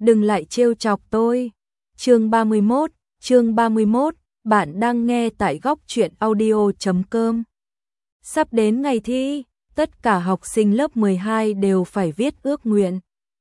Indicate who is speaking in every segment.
Speaker 1: đừng lại trêu chọc tôi. Chương 31, bạn đang nghe tại góc truyện audio.com. Sắp đến ngày thi, tất cả học sinh lớp 12 đều phải viết ước nguyện.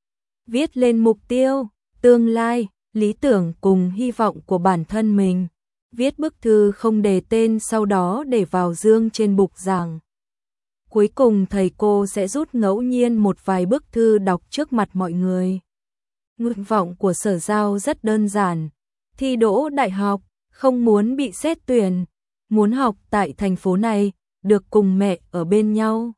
Speaker 1: Viết lên mục tiêu, tương lai, lý tưởng cùng hy vọng của bản thân mình. Viết bức thư không đề tên, sau đó để vào dương trên bục giảng. Cuối cùng thầy cô sẽ rút ngẫu nhiên một vài bức thư đọc trước mặt mọi người. Nguyện vọng của Sở Giao rất đơn giản, thi đỗ đại học, không muốn bị xét tuyển, muốn học tại thành phố này, được cùng mẹ ở bên nhau.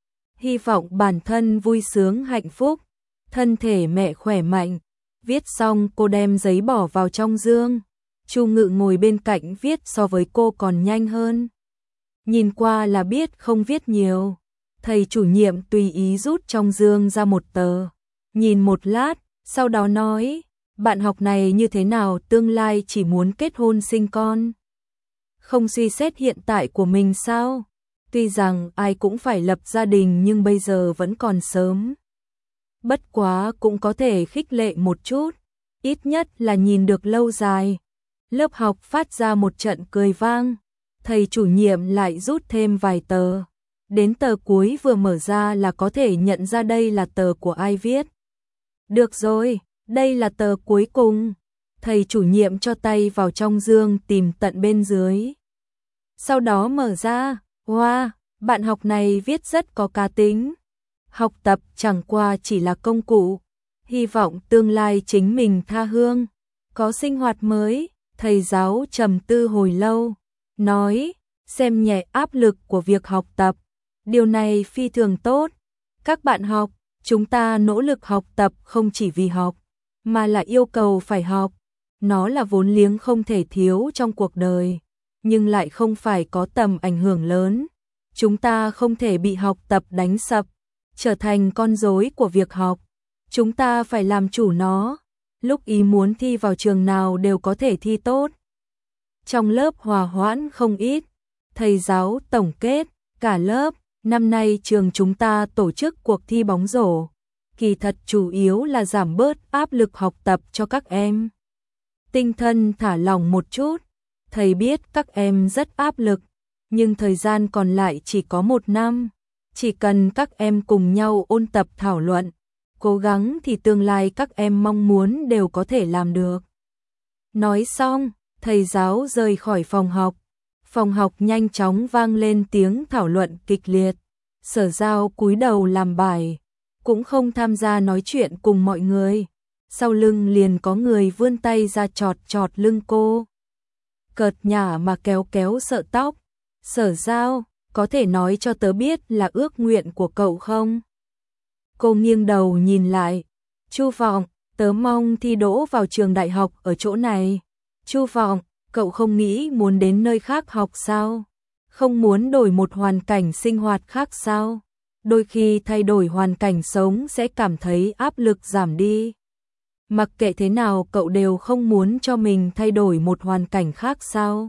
Speaker 1: Hy vọng bản thân vui sướng hạnh phúc, thân thể mẹ khỏe mạnh. Viết xong cô đem giấy bỏ vào trong dương. Chu Ngự ngồi bên cạnh viết so với cô còn nhanh hơn. Nhìn qua là biết không viết nhiều. Thầy chủ nhiệm tùy ý rút trong dương ra một tờ. Nhìn một lát, sau đó nói, bạn học này như thế nào, tương lai chỉ muốn kết hôn sinh con. Không suy xét hiện tại của mình sao? Tuy rằng ai cũng phải lập gia đình nhưng bây giờ vẫn còn sớm. Bất quá cũng có thể khích lệ một chút, ít nhất là nhìn được lâu dài. Lớp học phát ra một trận cười vang, thầy chủ nhiệm lại rút thêm vài tờ. Đến tờ cuối vừa mở ra là có thể nhận ra đây là tờ của ai viết. Được rồi, đây là tờ cuối cùng. Thầy chủ nhiệm cho tay vào trong dương tìm tận bên dưới. Sau đó mở ra, wow, bạn học này viết rất có cá tính. Học tập chẳng qua chỉ là công cụ, hy vọng tương lai chính mình tha hương, có sinh hoạt mới. Thầy giáo trầm tư hồi lâu, nói, xem nhẹ áp lực của việc học tập. Điều này phi thường tốt. Các bạn học, chúng ta nỗ lực học tập không chỉ vì học, mà là yêu cầu phải học. Nó là vốn liếng không thể thiếu trong cuộc đời, nhưng lại không phải có tầm ảnh hưởng lớn. Chúng ta không thể bị học tập đánh sập, trở thành con rối của việc học. Chúng ta phải làm chủ nó. Lúc ý muốn thi vào trường nào đều có thể thi tốt. Trong lớp hòa hoãn không ít. Thầy giáo tổng kết, cả lớp, năm nay trường chúng ta tổ chức cuộc thi bóng rổ. Kỳ thật chủ yếu là giảm bớt áp lực học tập cho các em. Tinh thần thả lỏng một chút. Thầy biết các em rất áp lực, nhưng thời gian còn lại chỉ có 1 năm. Chỉ cần các em cùng nhau ôn tập thảo luận, cố gắng thì tương lai các em mong muốn đều có thể làm được. Nói xong, thầy giáo rời khỏi phòng học. Phòng học nhanh chóng vang lên tiếng thảo luận kịch liệt. Sở Giao cúi đầu làm bài, cũng không tham gia nói chuyện cùng mọi người. Sau lưng liền có người vươn tay ra chọt chọt lưng cô. Cợt nhả mà kéo kéo sợ tóc. Sở Giao, có thể nói cho tớ biết là ước nguyện của cậu không? Cô nghiêng đầu nhìn lại. Chu Vọng, tớ mong thi đỗ vào trường đại học ở chỗ này. Chu Vọng, cậu không nghĩ muốn đến nơi khác học sao? Không muốn đổi một hoàn cảnh sinh hoạt khác sao? Đôi khi thay đổi hoàn cảnh sống sẽ cảm thấy áp lực giảm đi. Mặc kệ thế nào cậu đều không muốn cho mình thay đổi một hoàn cảnh khác sao?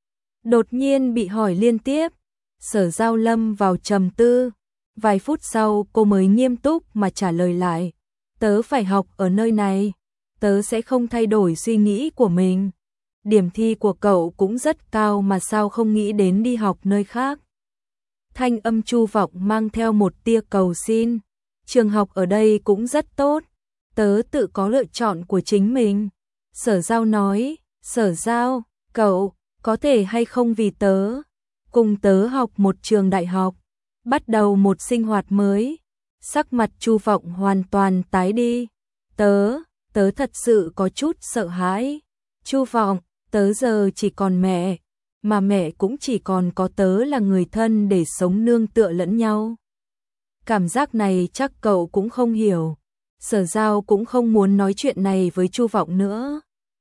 Speaker 1: Đột nhiên bị hỏi liên tiếp, Sở Giao lâm vào trầm tư. Vài phút sau cô mới nghiêm túc mà trả lời lại. Tớ phải học ở nơi này. Tớ sẽ không thay đổi suy nghĩ của mình. Điểm thi của cậu cũng rất cao mà sao không nghĩ đến đi học nơi khác. Thanh âm Chu Vọng mang theo một tia cầu xin. Trường học ở đây cũng rất tốt. Tớ tự có lựa chọn của chính mình. Sở Giao nói. Sở Giao, cậu có thể hay không vì tớ cùng tớ học một trường đại học, bắt đầu một sinh hoạt mới. Sắc mặt Chu Vọng hoàn toàn tái đi. Tớ thật sự có chút sợ hãi. Chu Vọng, tớ giờ chỉ còn mẹ, mà mẹ cũng chỉ còn có tớ là người thân để sống nương tựa lẫn nhau. Cảm giác này chắc cậu cũng không hiểu. Sở Giao cũng không muốn nói chuyện này với Chu Vọng nữa.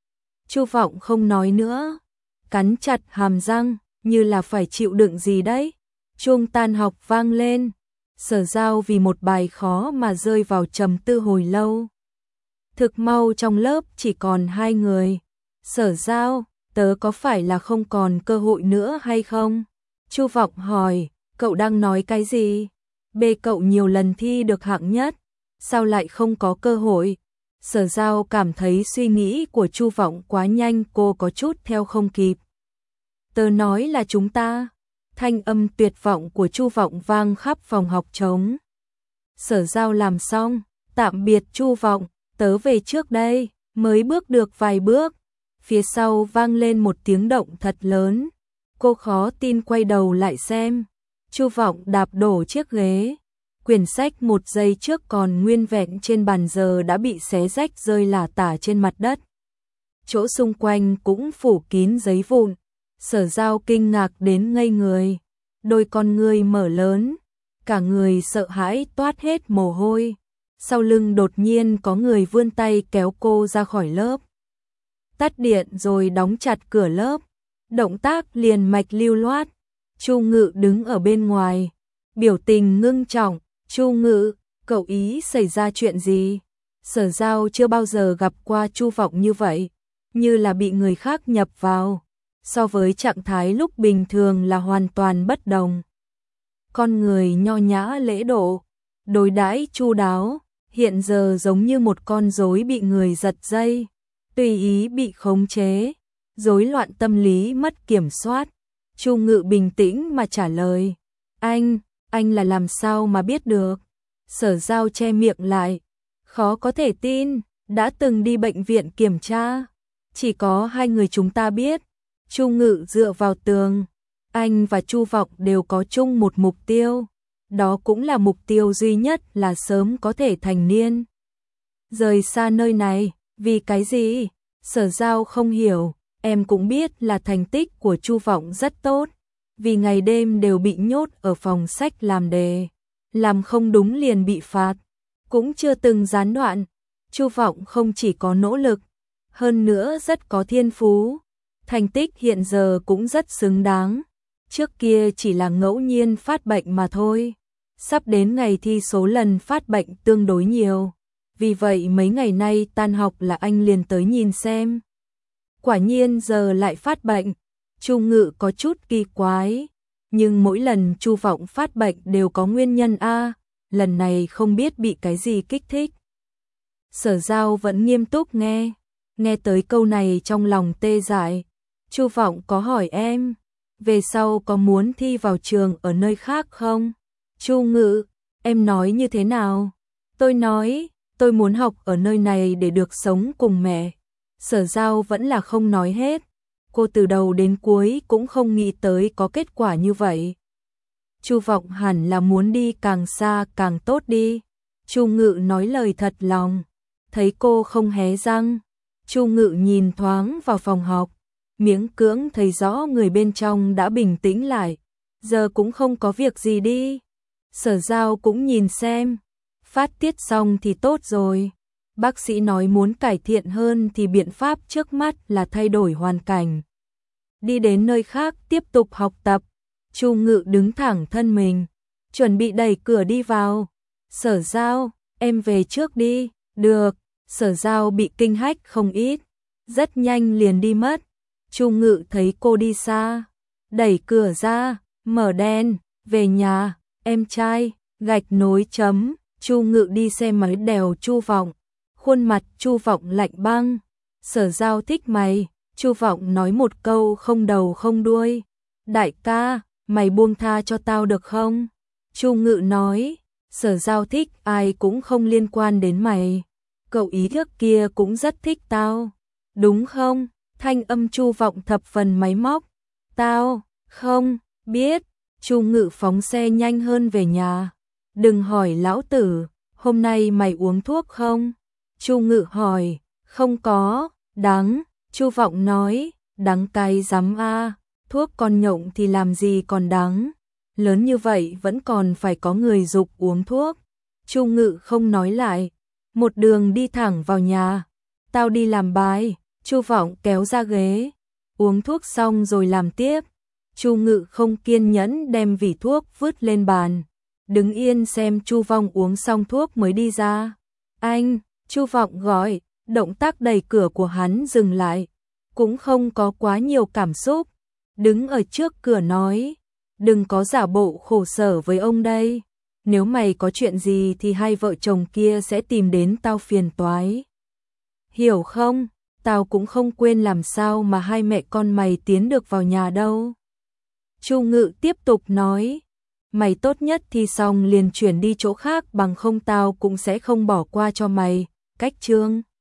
Speaker 1: Chu Vọng không nói nữa, cắn chặt hàm răng, như là phải chịu đựng gì đấy. Chuông tan học vang lên. Sở Giao vì một bài khó mà rơi vào trầm tư hồi lâu. Thực mau trong lớp chỉ còn 2 người. Sở Giao, tớ có phải là không còn cơ hội nữa hay không? Chu Vọng hỏi, cậu đang nói cái gì? Cậu nhiều lần thi được hạng nhất, sao lại không có cơ hội? Sở Giao cảm thấy suy nghĩ của Chu Vọng quá nhanh, cô có chút theo không kịp. Tớ nói là chúng ta. Thanh âm tuyệt vọng của Chu Vọng vang khắp phòng học trống. Sở Giao làm xong, tạm biệt Chu Vọng, tớ về trước đây. Mới bước được vài bước, phía sau vang lên một tiếng động thật lớn. Cô khó tin quay đầu lại xem. Chu Vọng đạp đổ chiếc ghế. Quyển sách một giây trước còn nguyên vẹn trên bàn giờ đã bị xé rách rơi lả tả trên mặt đất. Chỗ xung quanh cũng phủ kín giấy vụn. Sở Giao kinh ngạc đến ngây người. Đôi con ngươi mở lớn. Cả người sợ hãi toát hết mồ hôi. Sau lưng đột nhiên có người vươn tay kéo cô ra khỏi lớp. Tắt điện rồi đóng chặt cửa lớp. Động tác liền mạch lưu loát. Chu Ngự đứng ở bên ngoài. Biểu tình ngưng trọng. Chu Ngự, cậu ý xảy ra chuyện gì? Sở Giao chưa bao giờ gặp qua Chu Vọng như vậy. Như là bị người khác nhập vào. So với trạng thái lúc bình thường là hoàn toàn bất đồng. Con người nho nhã lễ độ, đối đãi chu đáo, hiện giờ giống như một con rối bị người giật dây, tùy ý bị khống chế, rối loạn tâm lý mất kiểm soát. Chu Ngự bình tĩnh mà trả lời, anh là làm sao mà biết được? Sở Giao che miệng lại, khó có thể tin, đã từng đi bệnh viện kiểm tra, chỉ có hai người chúng ta biết. Chu Ngự dựa vào tường, anh và Chu Vọng đều có chung một mục tiêu, đó cũng là mục tiêu duy nhất là sớm có thể thành niên. Rời xa nơi này, vì cái gì? Sở Giao không hiểu, em cũng biết là thành tích của Chu Vọng rất tốt, vì ngày đêm đều bị nhốt ở phòng sách làm đề, làm không đúng liền bị phạt, cũng chưa từng gián đoạn. Chu Vọng không chỉ có nỗ lực, hơn nữa rất có thiên phú, thành tích hiện giờ cũng rất xứng đáng. Trước kia chỉ là ngẫu nhiên phát bệnh mà thôi. Sắp đến ngày thi số lần phát bệnh tương đối nhiều. Vì vậy mấy ngày nay tan học là anh liền tới nhìn xem. Quả nhiên giờ lại phát bệnh. Chu Ngự có chút kỳ quái. Nhưng mỗi lần Chu Vọng phát bệnh đều có nguyên nhân a. Lần này không biết bị cái gì kích thích. Sở Giao vẫn nghiêm túc nghe. Nghe tới câu này trong lòng tê dại. Chu Vọng có hỏi em, về sau có muốn thi vào trường ở nơi khác không? Chu Ngự, em nói như thế nào? Tôi nói, tôi muốn học ở nơi này để được sống cùng mẹ. Sở Giao vẫn là không nói hết. Cô từ đầu đến cuối cũng không nghĩ tới có kết quả như vậy. Chu Vọng hẳn là muốn đi càng xa càng tốt đi. Chu Ngự nói lời thật lòng. Thấy cô không hé răng, Chu Ngự nhìn thoáng vào phòng học. Miễn cưỡng thấy rõ người bên trong đã bình tĩnh lại, giờ cũng không có việc gì đi. Sở Giao cũng nhìn xem, phát tiết xong thì tốt rồi. Bác sĩ nói muốn cải thiện hơn thì biện pháp trước mắt là thay đổi hoàn cảnh. Đi đến nơi khác tiếp tục học tập. Chu Ngự đứng thẳng thân mình, chuẩn bị đẩy cửa đi vào. Sở Giao, em về trước đi. Được. Sở Giao bị kinh hách không ít, rất nhanh liền đi mất. Chu Ngự thấy cô đi xa, đẩy cửa ra, mở đèn, về nhà, em trai, gạch nối chấm. Chu Ngự đi xe máy đèo Chu Vọng, khuôn mặt Chu Vọng lạnh băng. Sở Giao thích mày. Chu Vọng nói một câu không đầu không đuôi, đại ca, mày buông tha cho tao được không? Chu Ngự nói, Sở Giao thích ai cũng không liên quan đến mày, cậu ý trước kia cũng rất thích tao, đúng không? Thanh âm Chu Vọng thập phần máy móc. Tao không biết. Chu Ngự phóng xe nhanh hơn về nhà. Đừng hỏi lão tử, hôm nay mày uống thuốc không? Chu Ngự hỏi. Không có. Đắng. Chu Vọng nói. Đắng cay rắm a, thuốc con nhộng thì làm gì còn đắng. Lớn như vậy vẫn còn phải có người giục uống thuốc. Chu Ngự không nói lại, một đường đi thẳng vào nhà. Tao đi làm bài. Chu Vọng kéo ra ghế, uống thuốc xong rồi làm tiếp. Chu Ngự không kiên nhẫn đem vỉ thuốc vứt lên bàn, đứng yên xem Chu Vọng uống xong thuốc mới đi ra. Anh, Chu Vọng gọi, động tác đẩy cửa của hắn dừng lại, cũng không có quá nhiều cảm xúc, đứng ở trước cửa nói, đừng có giả bộ khổ sở với ông đây, nếu mày có chuyện gì thì hai vợ chồng kia sẽ tìm đến tao phiền toái. Hiểu không? Tao cũng không quên làm sao mà hai mẹ con mày tiến được vào nhà đâu. Chu Ngự tiếp tục nói, mày tốt nhất thi xong liền chuyển đi chỗ khác, bằng không tao cũng sẽ không bỏ qua cho mày. Cách Trương